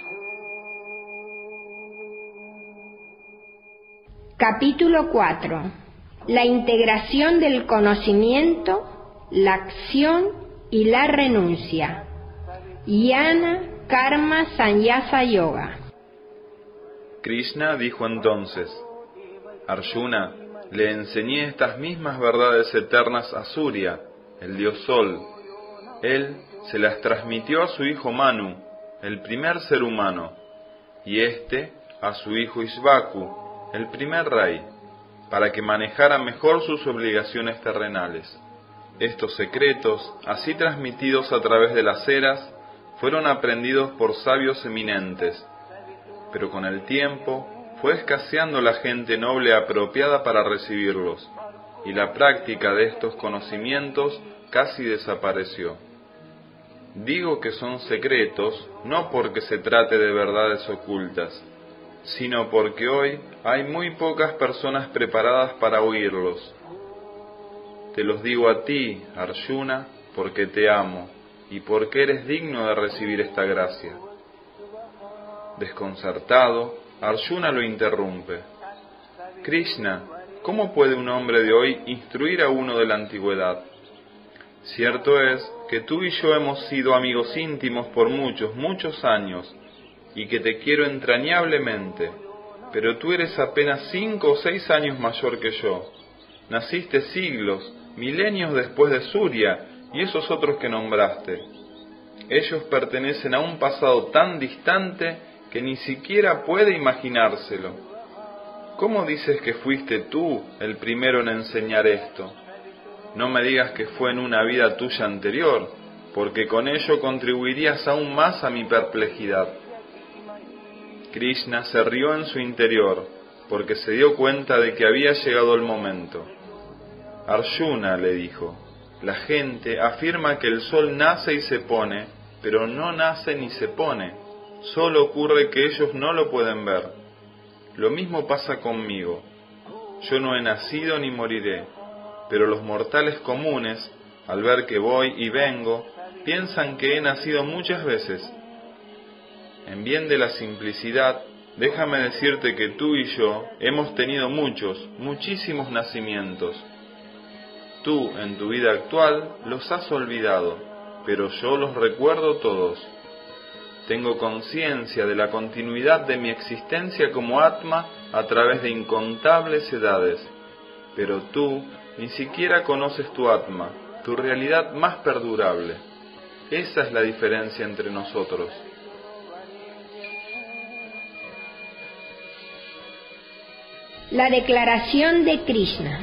Capítulo 4. La integración del conocimiento, la acción y la renuncia. Jnana Karma Sannyasa Yoga. Krishna dijo entonces: Arjuna, le enseñé estas mismas verdades eternas a Surya, el dios Sol. Él se las transmitió a su hijo Manu, el primer ser humano, y éste a su hijo Ishvaku, el primer rey, para que manejara mejor sus obligaciones terrenales. Estos secretos, así transmitidos a través de las eras, fueron aprendidos por sabios eminentes, pero con el tiempo fue escaseando la gente noble apropiada para recibirlos, y la práctica de estos conocimientos casi desapareció. Digo que son secretos no porque se trate de verdades ocultas, sino porque hoy hay muy pocas personas preparadas para oírlos. Te los digo a ti, Arjuna, porque te amo y porque eres digno de recibir esta gracia. Desconcertado, Arjuna lo interrumpe. Krishna, ¿cómo puede un hombre de hoy instruir a uno de la antigüedad? Cierto es que tú y yo hemos sido amigos íntimos por muchos años, y que te quiero entrañablemente, pero tú eres apenas 5 o 6 años mayor que yo. Naciste siglos, milenios después de Surya y esos otros que nombraste. Ellos pertenecen a un pasado tan distante que ni siquiera puede imaginárselo. ¿Cómo dices que fuiste tú el primero en enseñar esto? No me digas que fue en una vida tuya anterior, porque con ello contribuirías aún más a mi perplejidad. Krishna se rió en su interior, porque se dio cuenta de que había llegado el momento. Arjuna, le dijo, la gente afirma que el sol nace y se pone, pero no nace ni se pone, solo ocurre que ellos no lo pueden ver. Lo mismo pasa conmigo. Yo no he nacido ni moriré, pero los mortales comunes, al ver que voy y vengo, piensan que he nacido muchas veces. En bien de la simplicidad, déjame decirte que tú y yo hemos tenido muchísimos nacimientos. Tú, en tu vida actual, los has olvidado, pero yo los recuerdo todos. Tengo conciencia de la continuidad de mi existencia como Atma a través de incontables edades, pero tú ni siquiera conoces tu Atma, tu realidad más perdurable. Esa es la diferencia entre nosotros. La declaración de Krishna.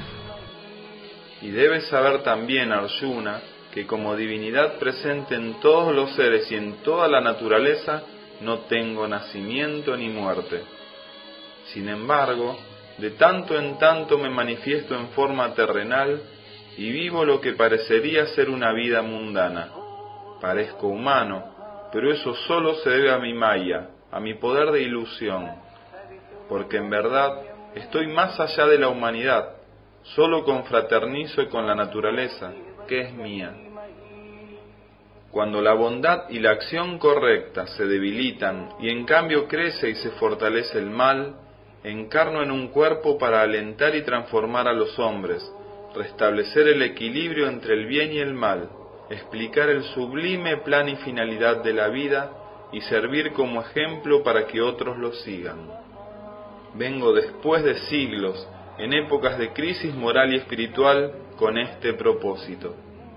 Y debes saber también, Arjuna, que como divinidad presente en todos los seres y en toda la naturaleza, no tengo nacimiento ni muerte. Sin embargo, de tanto en tanto me manifiesto en forma terrenal y vivo lo que parecería ser una vida mundana. Parezco humano, pero eso solo se debe a mi maya, a mi poder de ilusión, porque en verdad estoy más allá de la humanidad, solo confraternizo con la naturaleza, que es mía. Cuando la bondad y la acción correcta se debilitan y en cambio crece y se fortalece el mal, encarno en un cuerpo para alentar y transformar a los hombres, restablecer el equilibrio entre el bien y el mal, explicar el sublime plan y finalidad de la vida y servir como ejemplo para que otros lo sigan. Vengo después de siglos, en épocas de crisis moral y espiritual, con este propósito.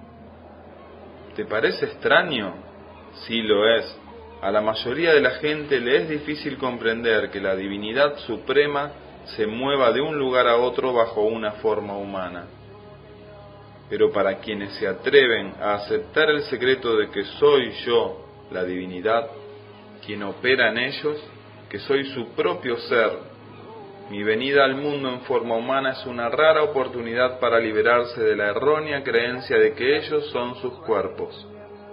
¿Te parece extraño? Sí lo es. A la mayoría de la gente le es difícil comprender que la divinidad suprema se mueva de un lugar a otro bajo una forma humana. Pero para quienes se atreven a aceptar el secreto de que soy yo, la divinidad, quien opera en ellos, que soy su propio ser, mi venida al mundo en forma humana es una rara oportunidad para liberarse de la errónea creencia de que ellos son sus cuerpos.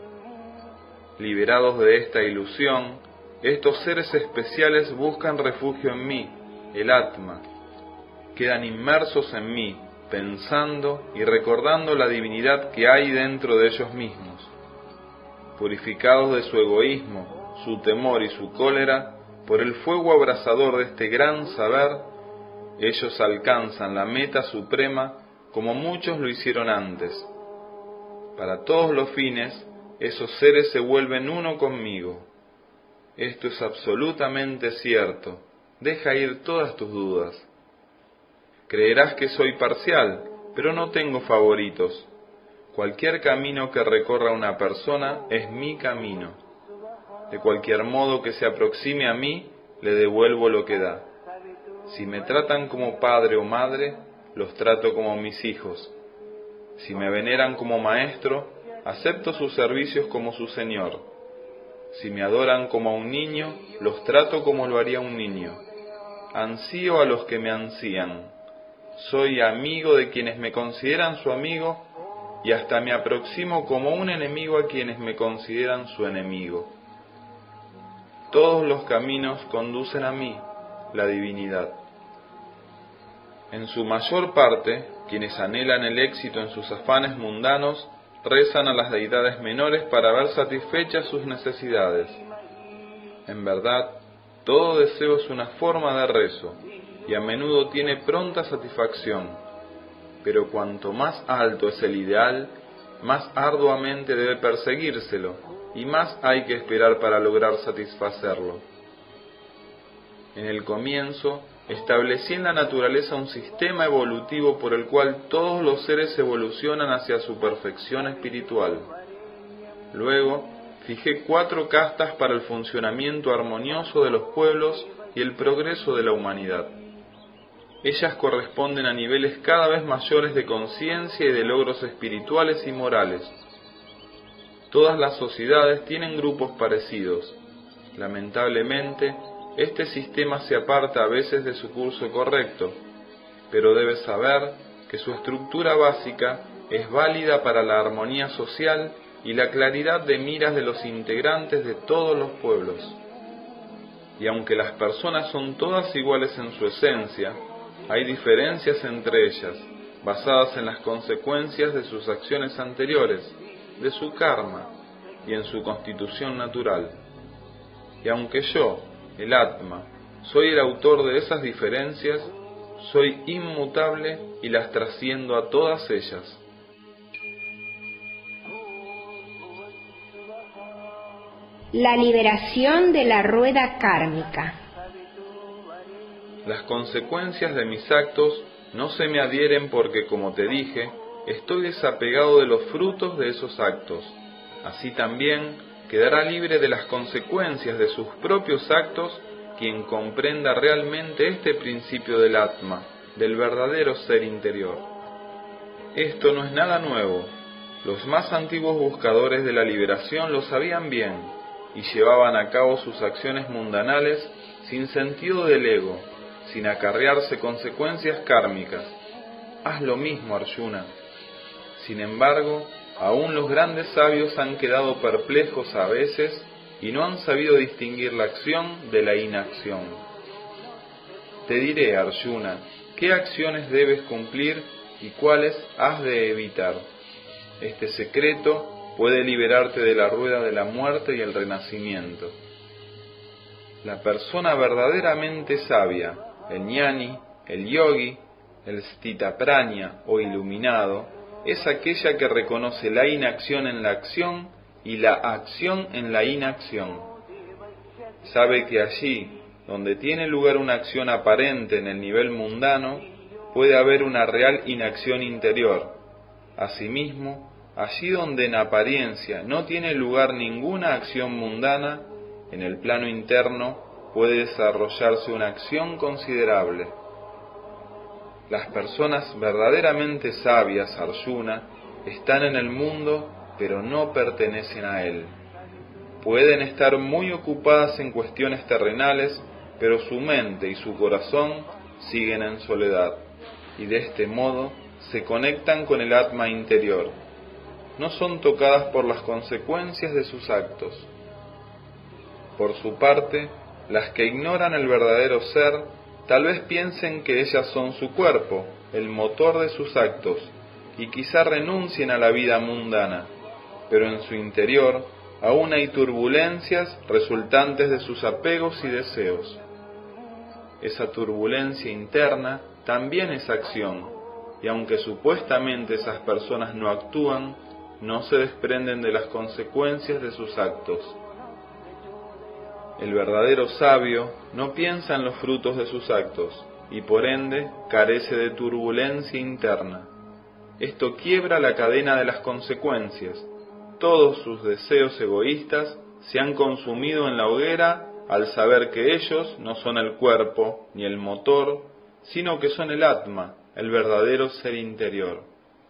Liberados de esta ilusión, estos seres especiales buscan refugio en mí, el Atma. Quedan inmersos en mí, pensando y recordando la divinidad que hay dentro de ellos mismos. Purificados de su egoísmo, su temor y su cólera, por el fuego abrasador de este gran saber, ellos alcanzan la meta suprema como muchos lo hicieron antes. Para todos los fines, esos seres se vuelven uno conmigo. Esto es absolutamente cierto. Deja ir todas tus dudas. Creerás que soy parcial, pero no tengo favoritos. Cualquier camino que recorra una persona es mi camino. De cualquier modo que se aproxime a mí, le devuelvo lo que da. Si me tratan como padre o madre, los trato como mis hijos. Si me veneran como maestro, acepto sus servicios como su señor. Si me adoran como a un niño, los trato como lo haría un niño. Ansío a los que me ansían. Soy amigo de quienes me consideran su amigo y hasta me aproximo como un enemigo a quienes me consideran su enemigo. Todos los caminos conducen a mí, la divinidad. En su mayor parte, quienes anhelan el éxito en sus afanes mundanos, rezan a las deidades menores para ver satisfechas sus necesidades. En verdad, todo deseo es una forma de rezo, y a menudo tiene pronta satisfacción. Pero cuanto más alto es el ideal, más arduamente debe perseguírselo, y más hay que esperar para lograr satisfacerlo. En el comienzo, establecí en la naturaleza un sistema evolutivo por el cual todos los seres evolucionan hacia su perfección espiritual. Luego, fijé 4 castas para el funcionamiento armonioso de los pueblos y el progreso de la humanidad. Ellas corresponden a niveles cada vez mayores de conciencia y de logros espirituales y morales. Todas las sociedades tienen grupos parecidos. Lamentablemente, este sistema se aparta a veces de su curso correcto, pero debes saber que su estructura básica es válida para la armonía social y la claridad de miras de los integrantes de todos los pueblos. Y aunque las personas son todas iguales en su esencia, hay diferencias entre ellas, basadas en las consecuencias de sus acciones anteriores, de su karma y en su constitución natural. Y aunque yo, el Atma, soy el autor de esas diferencias, soy inmutable y las trasciendo a todas ellas. La liberación de la rueda kármica. Las consecuencias de mis actos no se me adhieren porque, como te dije, estoy desapegado de los frutos de esos actos. Así también quedará libre de las consecuencias de sus propios actos quien comprenda realmente este principio del Atma, del verdadero ser interior. Esto no es nada nuevo. Los más antiguos buscadores de la liberación lo sabían bien y llevaban a cabo sus acciones mundanales sin sentido del ego, sin acarrearse consecuencias kármicas. Haz lo mismo, Arjuna. Sin embargo, aún los grandes sabios han quedado perplejos a veces y no han sabido distinguir la acción de la inacción. Te diré, Arjuna, qué acciones debes cumplir y cuáles has de evitar. Este secreto puede liberarte de la rueda de la muerte y el renacimiento. La persona verdaderamente sabia, el ñani, el yogi, el stitaprajna o iluminado, es aquella que reconoce la inacción en la acción y la acción en la inacción. Sabe que allí, donde tiene lugar una acción aparente en el nivel mundano, puede haber una real inacción interior. Asimismo, allí donde en apariencia no tiene lugar ninguna acción mundana, en el plano interno puede desarrollarse una acción considerable. Las personas verdaderamente sabias, Arjuna, están en el mundo, pero no pertenecen a él. Pueden estar muy ocupadas en cuestiones terrenales, pero su mente y su corazón siguen en soledad, y de este modo se conectan con el Atma interior. No son tocadas por las consecuencias de sus actos. Por su parte, las que ignoran el verdadero ser, tal vez piensen que ellas son su cuerpo, el motor de sus actos, y quizá renuncien a la vida mundana, pero en su interior aún hay turbulencias resultantes de sus apegos y deseos. Esa turbulencia interna también es acción, y aunque supuestamente esas personas no actúan, no se desprenden de las consecuencias de sus actos. El verdadero sabio no piensa en los frutos de sus actos, y por ende carece de turbulencia interna. Esto quiebra la cadena de las consecuencias. Todos sus deseos egoístas se han consumido en la hoguera al saber que ellos no son el cuerpo ni el motor, sino que son el Atma, el verdadero ser interior.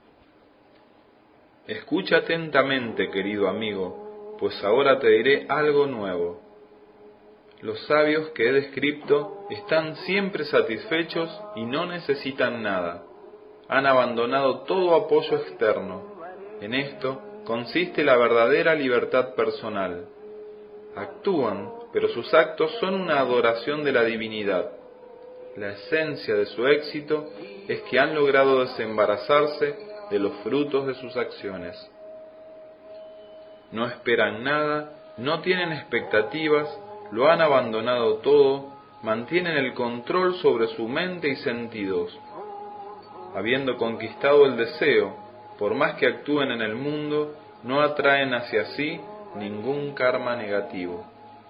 Escucha atentamente, querido amigo, pues ahora te diré algo nuevo. Los sabios que he descrito están siempre satisfechos y no necesitan nada. Han abandonado todo apoyo externo. En esto consiste la verdadera libertad personal. Actúan, pero sus actos son una adoración de la divinidad. La esencia de su éxito es que han logrado desembarazarse de los frutos de sus acciones. No esperan nada, no tienen expectativas, lo han abandonado todo, mantienen el control sobre su mente y sentidos. Habiendo conquistado el deseo, por más que actúen en el mundo, no atraen hacia sí ningún karma negativo.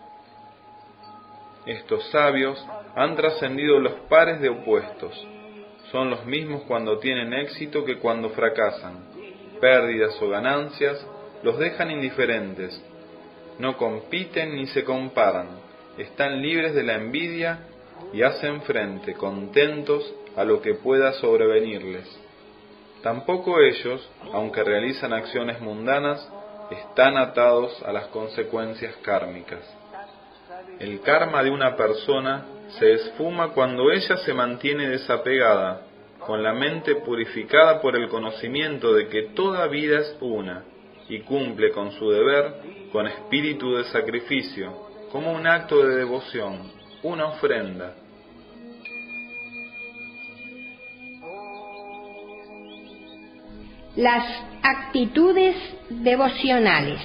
Estos sabios han trascendido los pares de opuestos. Son los mismos cuando tienen éxito que cuando fracasan. Pérdidas o ganancias los dejan indiferentes. No compiten ni se comparan. Están libres de la envidia y hacen frente, contentos, a lo que pueda sobrevenirles. Tampoco ellos, aunque realizan acciones mundanas, están atados a las consecuencias kármicas. El karma de una persona se esfuma cuando ella se mantiene desapegada, con la mente purificada por el conocimiento de que toda vida es una, y cumple con su deber con espíritu de sacrificio, como un acto de devoción, una ofrenda. Las actitudes devocionales.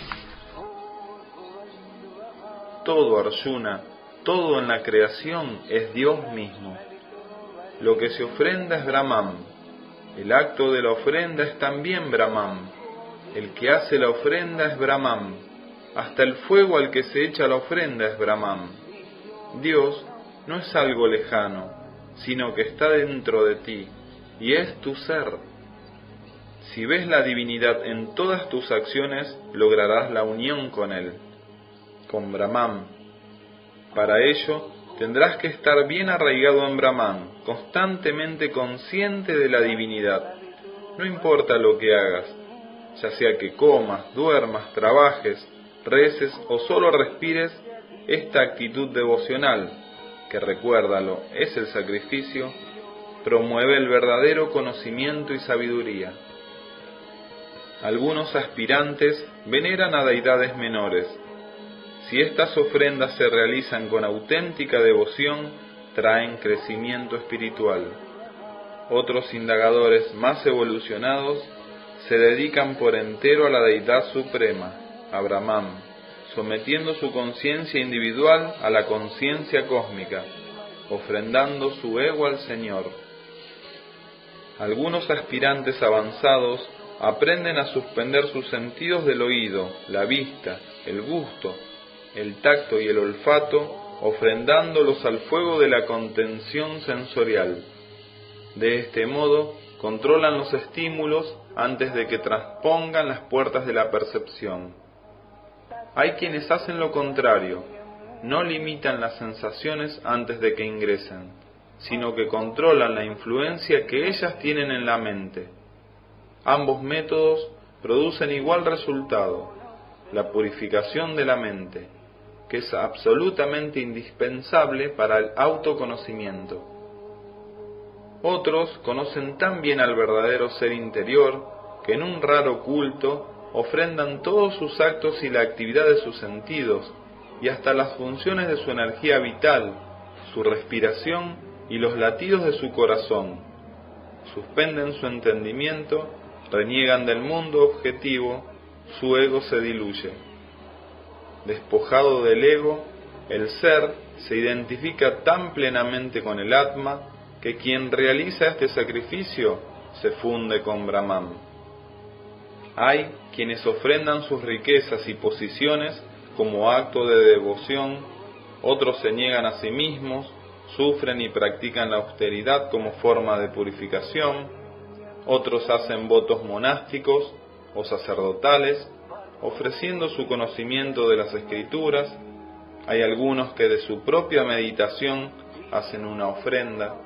Todo, Arjuna, todo en la creación es Dios mismo. Lo que se ofrenda es Brahman. El acto de la ofrenda es también Brahman. El que hace la ofrenda es Brahman. Hasta el fuego al que se echa la ofrenda es Brahman. Dios no es algo lejano, sino que está dentro de ti, y es tu ser. Si ves la divinidad en todas tus acciones, lograrás la unión con Él, con Brahman. Para ello, tendrás que estar bien arraigado en Brahman, constantemente consciente de la divinidad. No importa lo que hagas, ya sea que comas, duermas, trabajes, reces o solo respires, esta actitud devocional, que recuérdalo, es el sacrificio, promueve el verdadero conocimiento y sabiduría. Algunos aspirantes veneran a deidades menores. Si estas ofrendas se realizan con auténtica devoción, traen crecimiento espiritual. Otros indagadores más evolucionados se dedican por entero a la deidad suprema, a Brahman, sometiendo su conciencia individual a la conciencia cósmica, ofrendando su ego al Señor. Algunos aspirantes avanzados aprenden a suspender sus sentidos del oído, la vista, el gusto, el tacto y el olfato, ofrendándolos al fuego de la contención sensorial. De este modo, controlan los estímulos antes de que traspongan las puertas de la percepción. Hay quienes hacen lo contrario, no limitan las sensaciones antes de que ingresen, sino que controlan la influencia que ellas tienen en la mente. Ambos métodos producen igual resultado, la purificación de la mente, que es absolutamente indispensable para el autoconocimiento. Otros conocen tan bien al verdadero ser interior que en un raro culto ofrendan todos sus actos y la actividad de sus sentidos y hasta las funciones de su energía vital, su respiración y los latidos de su corazón. Suspenden su entendimiento, reniegan del mundo objetivo, su ego se diluye. Despojado del ego, el ser se identifica tan plenamente con el Atma que quien realiza este sacrificio se funde con Brahman. Hay quienes ofrendan sus riquezas y posiciones como acto de devoción, otros se niegan a sí mismos, sufren y practican la austeridad como forma de purificación, otros hacen votos monásticos o sacerdotales, ofreciendo su conocimiento de las Escrituras. Hay algunos que de su propia meditación hacen una ofrenda.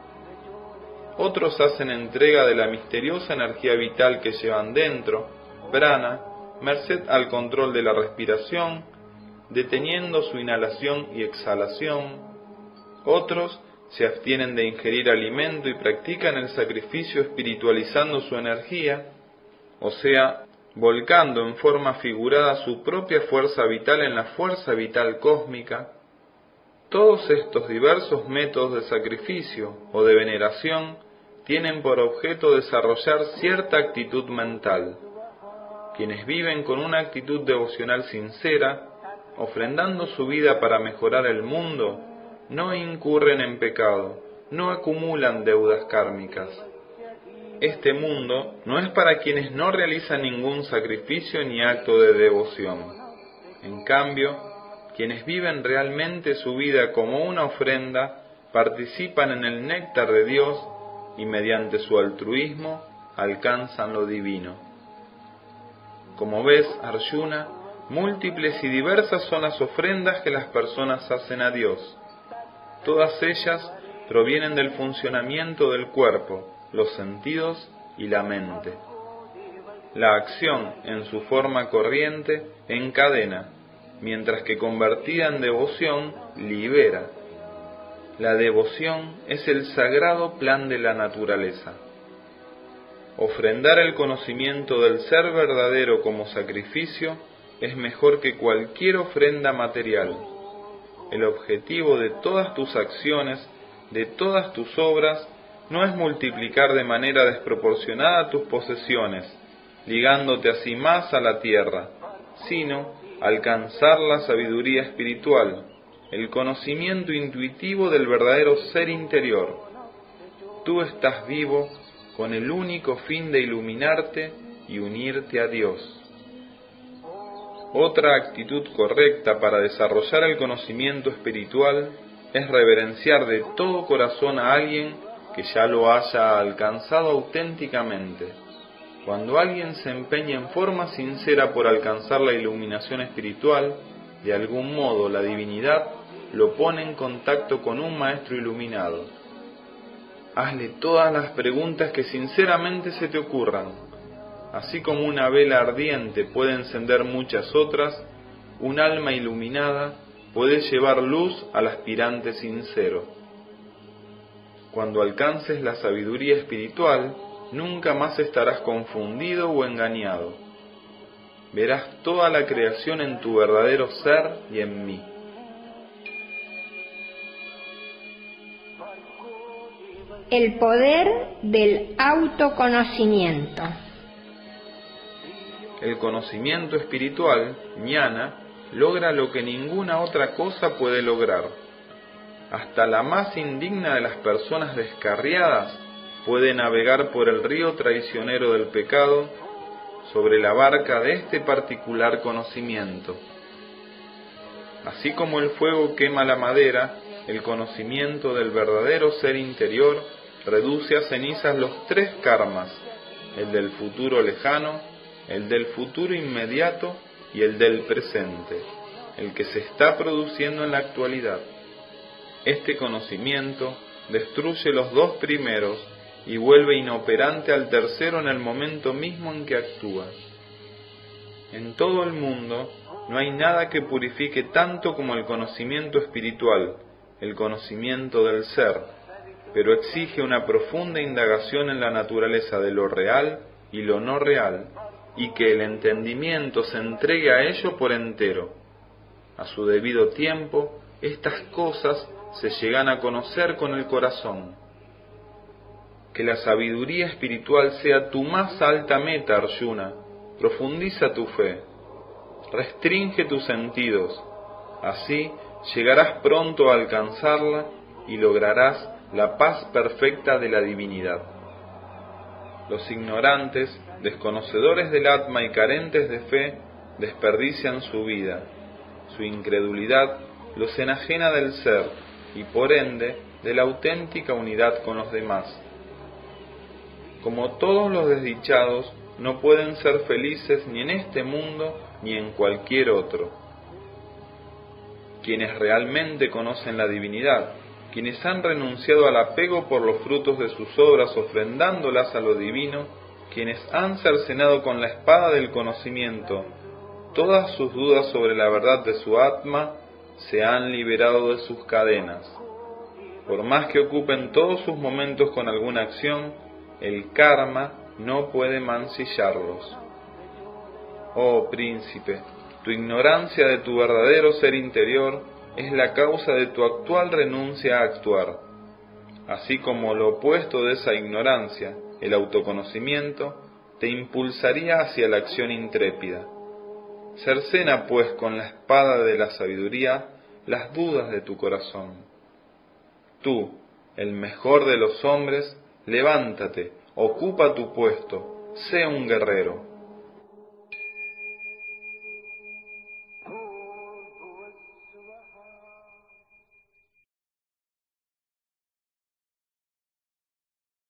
Otros hacen entrega de la misteriosa energía vital que llevan dentro, prana, merced al control de la respiración, deteniendo su inhalación y exhalación. Otros se abstienen de ingerir alimento y practican el sacrificio espiritualizando su energía, o sea, volcando en forma figurada su propia fuerza vital en la fuerza vital cósmica. Todos estos diversos métodos de sacrificio o de veneración tienen por objeto desarrollar cierta actitud mental. Quienes viven con una actitud devocional sincera, ofrendando su vida para mejorar el mundo, no incurren en pecado, no acumulan deudas kármicas. Este mundo no es para quienes no realizan ningún sacrificio ni acto de devoción. En cambio, quienes viven realmente su vida como una ofrenda, participan en el néctar de Dios y mediante su altruismo alcanzan lo divino. Como ves, Arjuna, múltiples y diversas son las ofrendas que las personas hacen a Dios. Todas ellas provienen del funcionamiento del cuerpo, los sentidos y la mente. La acción, en su forma corriente, encadena, mientras que convertida en devoción, libera. La devoción es el sagrado plan de la naturaleza. Ofrendar el conocimiento del ser verdadero como sacrificio es mejor que cualquier ofrenda material. El objetivo de todas tus acciones, de todas tus obras, no es multiplicar de manera desproporcionada tus posesiones, ligándote así más a la tierra, sino alcanzar la sabiduría espiritual, el conocimiento intuitivo del verdadero ser interior. Tú estás vivo con el único fin de iluminarte y unirte a Dios. Otra actitud correcta para desarrollar el conocimiento espiritual es reverenciar de todo corazón a alguien que ya lo haya alcanzado auténticamente. Cuando alguien se empeña en forma sincera por alcanzar la iluminación espiritual, de algún modo la divinidad lo pone en contacto con un maestro iluminado. Hazle todas las preguntas que sinceramente se te ocurran. Así como una vela ardiente puede encender muchas otras, un alma iluminada puede llevar luz al aspirante sincero. Cuando alcances la sabiduría espiritual, nunca más estarás confundido o engañado. Verás toda la creación en tu verdadero ser y en mí. El poder del autoconocimiento. El conocimiento espiritual, jnana, logra lo que ninguna otra cosa puede lograr. Hasta la más indigna de las personas descarriadas puede navegar por el río traicionero del pecado sobre la barca de este particular conocimiento. Así como el fuego quema la madera, el conocimiento del verdadero ser interior reduce a cenizas los tres karmas, el del futuro lejano, el del futuro inmediato y el del presente, el que se está produciendo en la actualidad. Este conocimiento destruye los dos primeros y vuelve inoperante al tercero en el momento mismo en que actúa. En todo el mundo no hay nada que purifique tanto como el conocimiento espiritual, el conocimiento del ser, pero exige una profunda indagación en la naturaleza de lo real y lo no real, y que el entendimiento se entregue a ello por entero. A su debido tiempo, estas cosas se llegan a conocer con el corazón. Que la sabiduría espiritual sea tu más alta meta, Arjuna. Profundiza tu fe. Restringe tus sentidos. Así llegarás pronto a alcanzarla y lograrás la paz perfecta de la divinidad. Los ignorantes, desconocedores del Atma y carentes de fe, desperdician su vida. Su incredulidad los enajena del ser y por ende de la auténtica unidad con los demás. Como todos los desdichados, no pueden ser felices ni en este mundo ni en cualquier otro. Quienes realmente conocen la divinidad, quienes han renunciado al apego por los frutos de sus obras ofrendándolas a lo divino, quienes han cercenado con la espada del conocimiento todas sus dudas sobre la verdad de su Atma, se han liberado de sus cadenas. Por más que ocupen todos sus momentos con alguna acción, el karma no puede mancillarlos. Oh príncipe, tu ignorancia de tu verdadero ser interior es la causa de tu actual renuncia a actuar. Así como lo opuesto de esa ignorancia, el autoconocimiento, te impulsaría hacia la acción intrépida. Cercena pues con la espada de la sabiduría las dudas de tu corazón. Tú, el mejor de los hombres, levántate, ocupa tu puesto, sé un guerrero.